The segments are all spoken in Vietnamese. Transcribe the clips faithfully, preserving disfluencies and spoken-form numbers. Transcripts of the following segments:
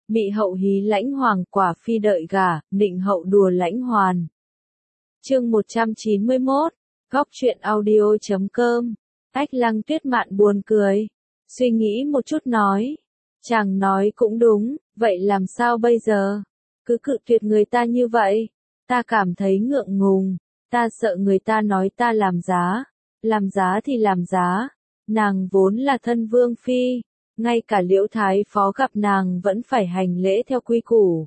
Mị hậu hí lãnh hoàng, quả phi đợi gả, nịnh hậu đùa lãnh hoàn. Chương một trăm chín mươi mốt, góc truyện audio chấm com. Ách Lăng Tuyết Mạn buồn cười, suy nghĩ một chút nói, chàng nói cũng đúng, vậy làm sao bây giờ? Cứ cự tuyệt người ta như vậy, ta cảm thấy ngượng ngùng, ta sợ người ta nói ta làm giá, làm giá thì làm giá, nàng vốn là thân vương phi, ngay cả Liễu Thái Phó gặp nàng vẫn phải hành lễ theo quy củ.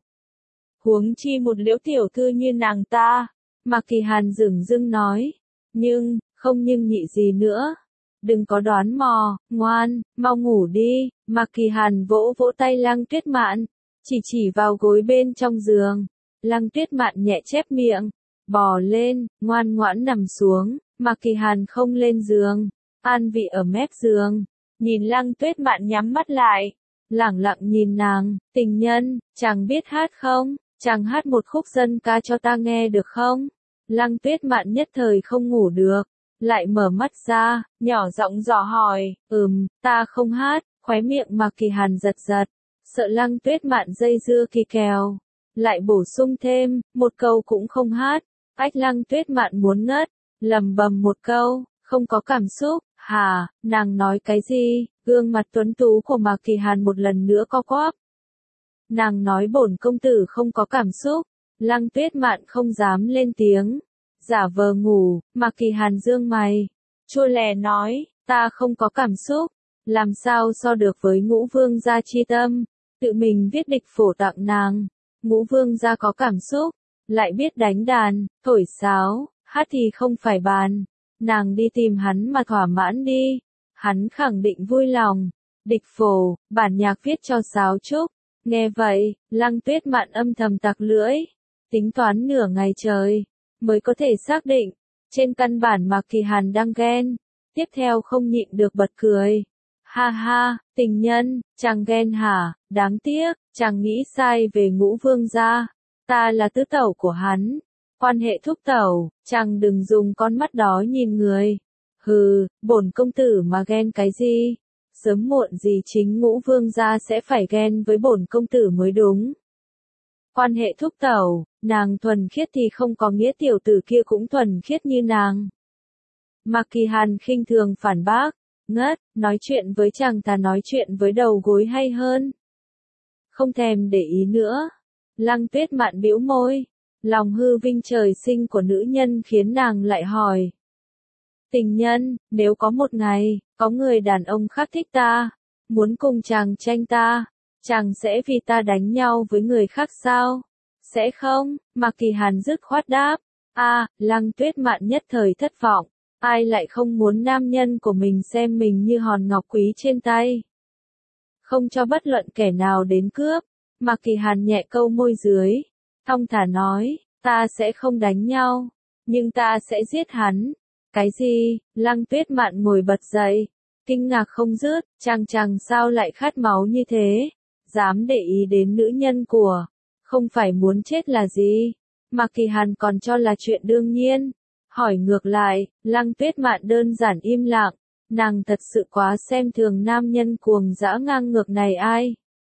Huống chi một Liễu tiểu thư như nàng ta, Mạc Kỳ Hàn dửng dưng nói, nhưng, không nhưng nhị gì nữa. Đừng có đoán mò, ngoan, mau ngủ đi. Mạc Kỳ Hàn vỗ vỗ tay Lăng Tuyết Mạn, chỉ chỉ vào gối bên trong giường. Lăng Tuyết Mạn nhẹ chép miệng, bò lên, ngoan ngoãn nằm xuống. Mạc Kỳ Hàn không lên giường, an vị ở mép giường, nhìn Lăng Tuyết Mạn nhắm mắt lại, lẳng lặng nhìn nàng. Tình nhân, chàng biết hát không? Chàng hát một khúc dân ca cho ta nghe được không? Lăng Tuyết Mạn nhất thời không ngủ được, lại mở mắt ra, nhỏ giọng dò hỏi, ừm, ta không hát. Khóe miệng Mạc Kỳ Hàn giật giật, sợ Lăng Tuyết Mạn dây dưa kỳ kèo, lại bổ sung thêm, một câu cũng không hát. Ách Lăng Tuyết Mạn muốn ngất, lầm bầm một câu, không có cảm xúc. Hả, nàng nói cái gì? Gương mặt tuấn tú của Mạc Kỳ Hàn một lần nữa co quắp. Nàng nói bổn công tử không có cảm xúc. Lăng Tuyết Mạn không dám lên tiếng, giả vờ ngủ. Mạc Kỳ Hàn dương mày, chua lè nói, ta không có cảm xúc, làm sao so được với Ngũ Vương gia chi tâm, tự mình viết địch phổ tặng nàng. Ngũ Vương gia có cảm xúc, lại biết đánh đàn, thổi sáo, hát thì không phải bàn. Nàng đi tìm hắn mà thỏa mãn đi, hắn khẳng định vui lòng. Địch phổ, bản nhạc viết cho sáo trúc. Nghe vậy, Lăng Tuyết Mạn âm thầm tặc lưỡi, tính toán nửa ngày trời, mới có thể xác định, trên căn bản Mạc Kỳ Hàn đang ghen. Tiếp theo không nhịn được bật cười. Ha ha, tình nhân, chàng ghen hả? Đáng tiếc, chàng nghĩ sai về Ngũ Vương gia. Ta là tứ tẩu của hắn, quan hệ thúc tẩu, chàng đừng dùng con mắt đó nhìn người. Hừ, bổn công tử mà ghen cái gì? Sớm muộn gì chính Ngũ Vương gia sẽ phải ghen với bổn công tử mới đúng. Quan hệ thúc tẩu, nàng thuần khiết thì không có nghĩa tiểu tử kia cũng thuần khiết như nàng. Mạc Kỳ Hàn khinh thường phản bác, ngất, nói chuyện với chàng ta nói chuyện với đầu gối hay hơn. Không thèm để ý nữa. Lăng Tuyết Mạn bĩu môi, lòng hư vinh trời sinh của nữ nhân khiến nàng lại hỏi. Tình nhân, nếu có một ngày, có người đàn ông khác thích ta, muốn cùng chàng tranh ta, chàng sẽ vì ta đánh nhau với người khác sao? Sẽ không? Mạc Kỳ Hàn dứt khoát đáp. A, à, Lăng Tuyết Mạn nhất thời thất vọng, ai lại không muốn nam nhân của mình xem mình như hòn ngọc quý trên tay, không cho bất luận kẻ nào đến cướp. Mạc Kỳ Hàn nhẹ câu môi dưới, thong thả nói, ta sẽ không đánh nhau, nhưng ta sẽ giết hắn. Cái gì? Lăng Tuyết Mạn ngồi bật dậy, kinh ngạc không dứt, chàng chàng sao lại khát máu như thế, dám để ý đến nữ nhân của, không phải muốn chết là gì? Mạc Kỳ Hàn còn cho là chuyện đương nhiên, hỏi ngược lại. Lăng Tuyết Mạn đơn giản im lặng, nàng thật sự quá xem thường nam nhân cuồng dã ngang ngược này ai.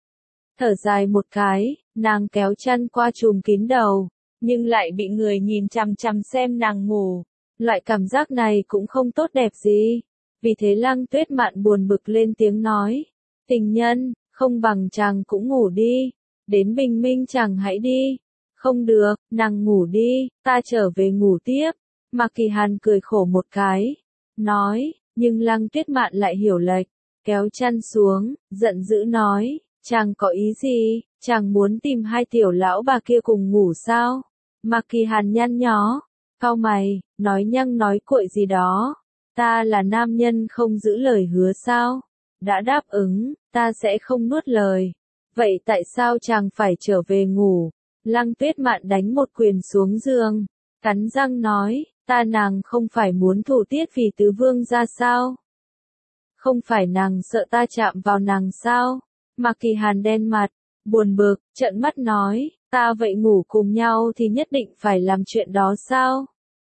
Thở dài một cái, nàng kéo chăn qua trùm kín đầu, nhưng lại bị người nhìn chằm chằm xem nàng ngủ. Loại cảm giác này cũng không tốt đẹp gì. Vì thế Lăng Tuyết Mạn buồn bực lên tiếng nói, tình nhân, không bằng chàng cũng ngủ đi, đến bình minh chàng hãy đi. Không được, nàng ngủ đi, ta trở về ngủ tiếp. Mạc Kỳ Hàn cười khổ một cái, nói, nhưng Lăng Tuyết Mạn lại hiểu lệch, kéo chăn xuống, giận dữ nói, chàng có ý gì, chàng muốn tìm hai tiểu lão bà kia cùng ngủ sao? Mạc Kỳ Hàn nhăn nhó, cau mày, nói nhăng nói cuội gì đó, ta là nam nhân không giữ lời hứa sao? Đã đáp ứng, ta sẽ không nuốt lời. Vậy tại sao chàng phải trở về ngủ? Lăng Tuyết Mạn đánh một quyền xuống giường, cắn răng nói, ta nàng không phải muốn thủ tiết vì tứ vương ra sao? Không phải nàng sợ ta chạm vào nàng sao? Mạc Kỳ Hàn đen mặt, buồn bực, trợn mắt nói, ta vậy ngủ cùng nhau thì nhất định phải làm chuyện đó sao?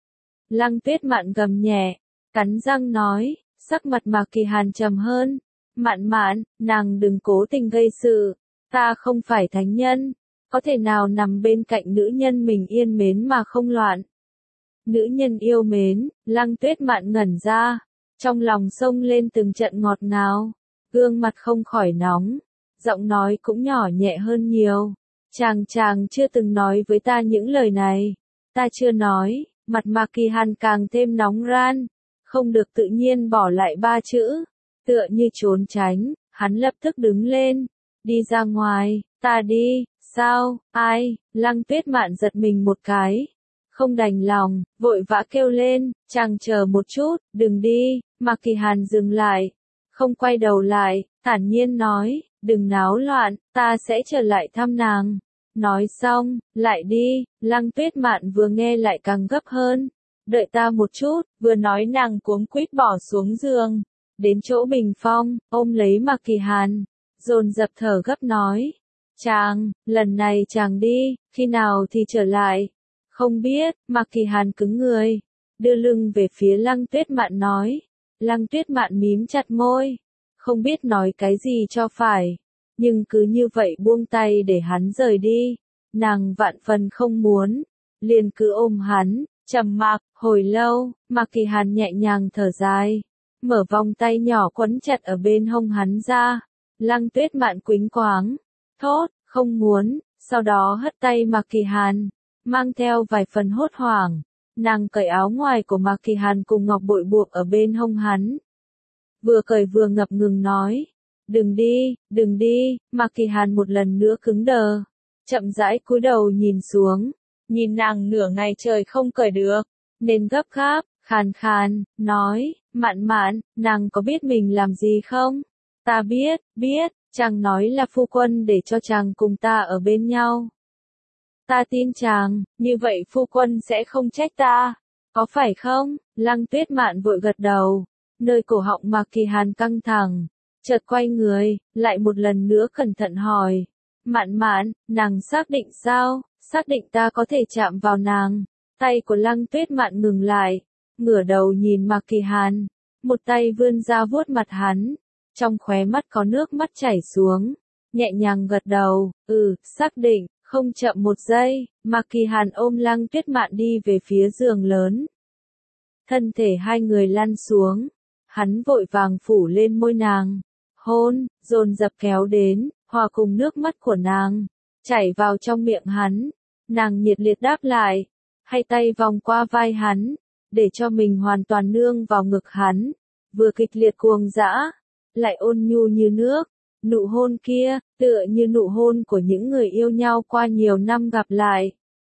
Lăng Tuyết Mạn gầm nhẹ, cắn răng nói, sắc mặt Mạc Kỳ Hàn trầm hơn, Mạn Mạn, nàng đừng cố tình gây sự, Ta không phải thánh nhân, có thể nào nằm bên cạnh nữ nhân mình yên mến mà không loạn. Nữ nhân yêu mến, Lăng Tuyết Mạn ngẩn ra, trong lòng xông lên từng trận ngọt ngào, gương mặt không khỏi nóng, giọng nói cũng nhỏ nhẹ hơn nhiều. Chàng chàng chưa từng nói với ta những lời này, ta chưa nói, mặt Mạc Kỳ Hàn càng thêm nóng ran, không được tự nhiên bỏ lại ba chữ, tựa như trốn tránh, hắn lập tức đứng lên, đi ra ngoài, ta đi, sao, ai, Lăng Tuyết Mạn giật mình một cái, không đành lòng, vội vã kêu lên, chàng chờ một chút, đừng đi, Mạc Kỳ Hàn dừng lại, không quay đầu lại, thản nhiên nói, đừng náo loạn, ta sẽ trở lại thăm nàng. Nói xong, lại đi, Lăng Tuyết Mạn vừa nghe lại càng gấp hơn, đợi ta một chút, vừa nói nàng cuống quýt bỏ xuống giường, đến chỗ bình phong, ôm lấy Mạc Kỳ Hàn, dồn dập thở gấp nói, chàng, lần này chàng đi, khi nào thì trở lại, không biết, Mạc Kỳ Hàn cứng người, đưa lưng về phía Lăng Tuyết Mạn nói, Lăng Tuyết Mạn mím chặt môi, không biết nói cái gì cho phải, nhưng cứ như vậy buông tay để hắn rời đi, nàng vạn phần không muốn, liền cứ ôm hắn, trầm mặc, hồi lâu, Mạc Kỳ Hàn nhẹ nhàng thở dài, mở vòng tay nhỏ quấn chặt ở bên hông hắn ra, Lăng Tuyết Mạn quĩnh quáng, thốt, không muốn, sau đó hất tay Mạc Kỳ Hàn, mang theo vài phần hốt hoảng, nàng cởi áo ngoài của Mạc Kỳ Hàn cùng ngọc bội buộc ở bên hông hắn. Vừa cởi vừa ngập ngừng nói, đừng đi, đừng đi, Mạc Kỳ Hàn một lần nữa cứng đờ, chậm rãi cúi đầu nhìn xuống, nhìn nàng nửa ngày trời không cởi được, nên gấp gáp, khàn khàn, nói, Mạn Mạn, nàng có biết mình làm gì không? Ta biết, biết, chàng nói là phu quân để cho chàng cùng ta ở bên nhau. Ta tin chàng, như vậy phu quân sẽ không trách ta, có phải không? Lăng Tuyết Mạn vội gật đầu, nơi cổ họng Mạc Kỳ Hàn căng thẳng, chợt quay người, lại một lần nữa cẩn thận hỏi, Mạn Mạn, nàng xác định sao, xác định ta có thể chạm vào nàng, tay của Lăng Tuyết Mạn ngừng lại, ngửa đầu nhìn Mạc Kỳ Hàn, một tay vươn ra vuốt mặt hắn, trong khóe mắt có nước mắt chảy xuống, nhẹ nhàng gật đầu, ừ, xác định. Không chậm một giây, Mạc Kỳ Hàn ôm Lăng Tuyết Mạn đi về phía giường lớn. Thân thể hai người lăn xuống, hắn vội vàng phủ lên môi nàng, hôn, dồn dập kéo đến, hòa cùng nước mắt của nàng, chảy vào trong miệng hắn, nàng nhiệt liệt đáp lại, hai tay vòng qua vai hắn, để cho mình hoàn toàn nương vào ngực hắn, vừa kịch liệt cuồng dã, lại ôn nhu như nước. Nụ hôn kia, tựa như nụ hôn của những người yêu nhau qua nhiều năm gặp lại.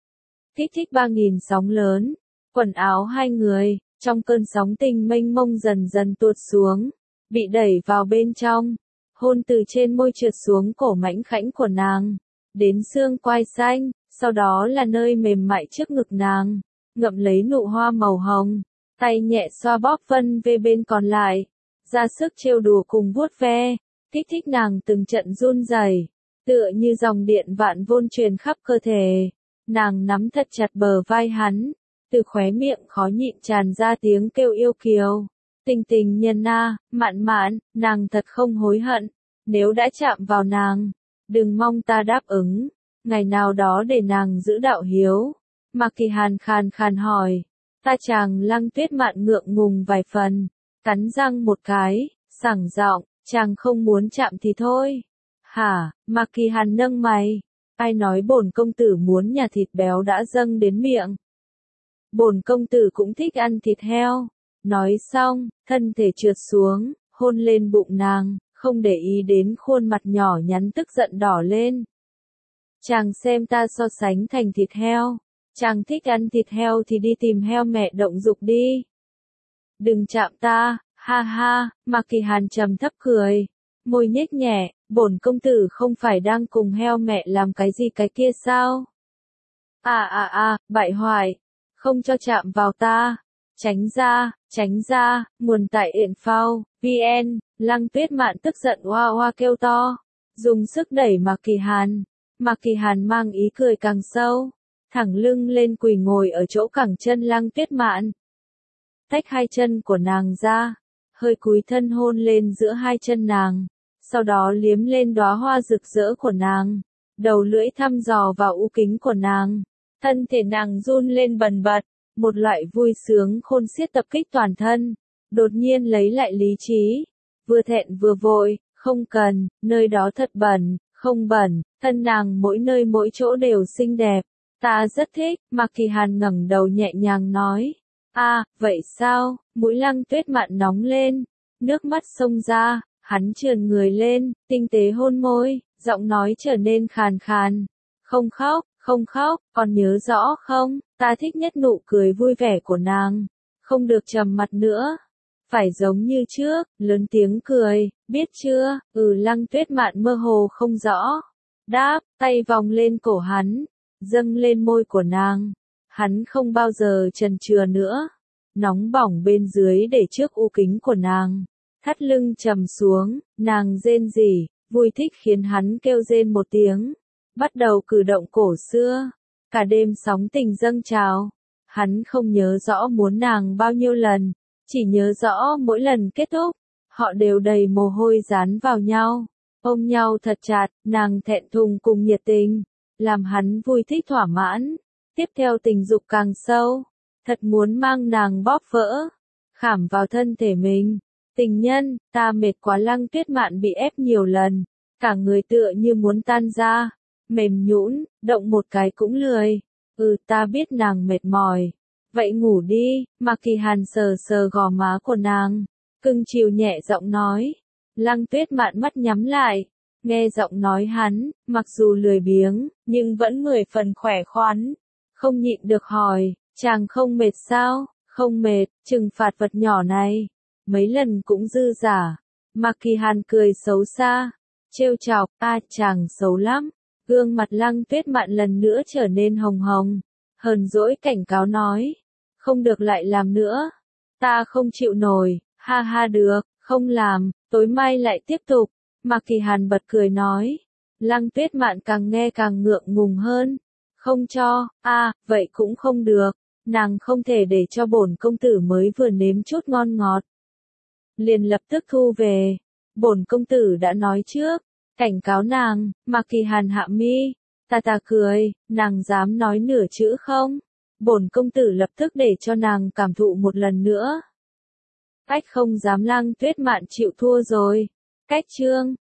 Kích thích ba nghìn sóng lớn, quần áo hai người, trong cơn sóng tình mênh mông dần dần tuột xuống, bị đẩy vào bên trong, hôn từ trên môi trượt xuống cổ mảnh khảnh của nàng, đến xương quai xanh, sau đó là nơi mềm mại trước ngực nàng, ngậm lấy nụ hoa màu hồng, tay nhẹ xoa bóp vân về bên còn lại, ra sức trêu đùa cùng vuốt ve. Kích thích nàng từng trận run rẩy, tựa như dòng điện vạn vôn truyền khắp cơ thể. Nàng nắm thật chặt bờ vai hắn, từ khóe miệng khó nhịn tràn ra tiếng kêu yêu kiều. Tình tình nhân a, Mạn Mạn, nàng thật không hối hận, nếu đã chạm vào nàng, đừng mong ta đáp ứng, ngày nào đó để nàng giữ đạo hiếu. Mạc Kỳ Hàn khàn khàn hỏi, ta chàng Lăng Tuyết Mạn ngượng ngùng vài phần, cắn răng một cái, sảng giọng. Chàng không muốn chạm thì thôi. Hả, Mạc Kỳ Hàn nâng mày. Ai nói bổn công tử muốn nhà thịt béo đã dâng đến miệng. Bổn công tử cũng thích ăn thịt heo. Nói xong, thân thể trượt xuống, hôn lên bụng nàng, không để ý đến khuôn mặt nhỏ nhắn tức giận đỏ lên. Chàng xem ta so sánh thành thịt heo. Chàng thích ăn thịt heo thì đi tìm heo mẹ động dục đi. Đừng chạm ta. Ha ha, Mạc Kỳ Hàn trầm thấp cười, môi nhếch nhẹ, bổn công tử không phải đang cùng heo mẹ làm cái gì cái kia sao? À à à, bại hoại, không cho chạm vào ta, tránh ra, tránh ra, nguồn tại yện phao, vn, Lăng Tuyết Mạn tức giận oa oa kêu to, dùng sức đẩy Mạc Kỳ Hàn, Mạc Kỳ Hàn mang ý cười càng sâu, thẳng lưng lên quỳ ngồi ở chỗ cẳng chân Lăng Tuyết Mạn, tách hai chân của nàng ra. Hơi cúi thân hôn lên giữa hai chân nàng, sau đó liếm lên đóa hoa rực rỡ của nàng, đầu lưỡi thăm dò vào u kính của nàng. Thân thể nàng run lên bần bật, một loại vui sướng khôn xiết tập kích toàn thân, đột nhiên lấy lại lý trí, vừa thẹn vừa vội, không cần, nơi đó thật bẩn, không bẩn, thân nàng mỗi nơi mỗi chỗ đều xinh đẹp, ta rất thích. Mạc Kỳ Hàn ngẩng đầu nhẹ nhàng nói, a, vậy sao? Mũi Lăng Tuyết Mạn nóng lên, nước mắt xông ra, hắn trườn người lên, tinh tế hôn môi, giọng nói trở nên khàn khàn, không khóc, không khóc, còn nhớ rõ không, ta thích nhất nụ cười vui vẻ của nàng, không được trầm mặt nữa. Phải giống như trước, lớn tiếng cười, biết chưa? Ừ. Lăng Tuyết Mạn mơ hồ không rõ. Đáp, tay vòng lên cổ hắn, dâng lên môi của nàng. Hắn không bao giờ chần chừ nữa. Nóng bỏng bên dưới để trước u kính của nàng. Thắt lưng trầm xuống, nàng rên rỉ, vui thích khiến hắn kêu rên một tiếng. Bắt đầu cử động cổ xưa. Cả đêm sóng tình dâng trào. Hắn không nhớ rõ muốn nàng bao nhiêu lần. Chỉ nhớ rõ mỗi lần kết thúc, họ đều đầy mồ hôi dán vào nhau, ôm nhau thật chặt, nàng thẹn thùng cùng nhiệt tình, làm hắn vui thích thỏa mãn. Tiếp theo tình dục càng sâu, thật muốn mang nàng bóp vỡ, khảm vào thân thể mình. Tình nhân, ta mệt quá. Lăng Tuyết Mạn bị ép nhiều lần, cả người tựa như muốn tan ra, mềm nhũn, động một cái cũng lười. Ừ, ta biết nàng mệt mỏi. Vậy ngủ đi. Mạc Kỳ Hàn sờ sờ gò má của nàng, cưng chiều nhẹ giọng nói. Lăng Tuyết Mạn mắt nhắm lại, nghe giọng nói hắn, mặc dù lười biếng, nhưng vẫn mười phần khỏe khoắn. Không nhịn được hỏi, chàng không mệt sao? Không mệt, trừng phạt vật nhỏ này, mấy lần cũng dư giả. Mạc Kỳ Hàn cười xấu xa, trêu chọc, a chàng xấu lắm. Gương mặt Lăng Tuyết Mạn lần nữa trở nên hồng hồng, hờn dỗi cảnh cáo nói. Không được lại làm nữa. Ta không chịu nổi. Ha ha, được, không làm, tối mai lại tiếp tục. Mạc Kỳ Hàn bật cười nói. Lăng Tuyết Mạn càng nghe càng ngượng ngùng hơn. Không cho, a, à, vậy cũng không được. Nàng không thể để cho bổn công tử mới vừa nếm chút ngon ngọt. Liền lập tức thu về. Bổn công tử đã nói trước. Cảnh cáo nàng. Mạc Kỳ Hàn hạ mi. Tà tà cười, nàng dám nói nửa chữ không? Bổn công tử lập tức để cho nàng cảm thụ một lần nữa. Ách, không dám. Lăng Tuyết Mạn chịu thua rồi. Cách chương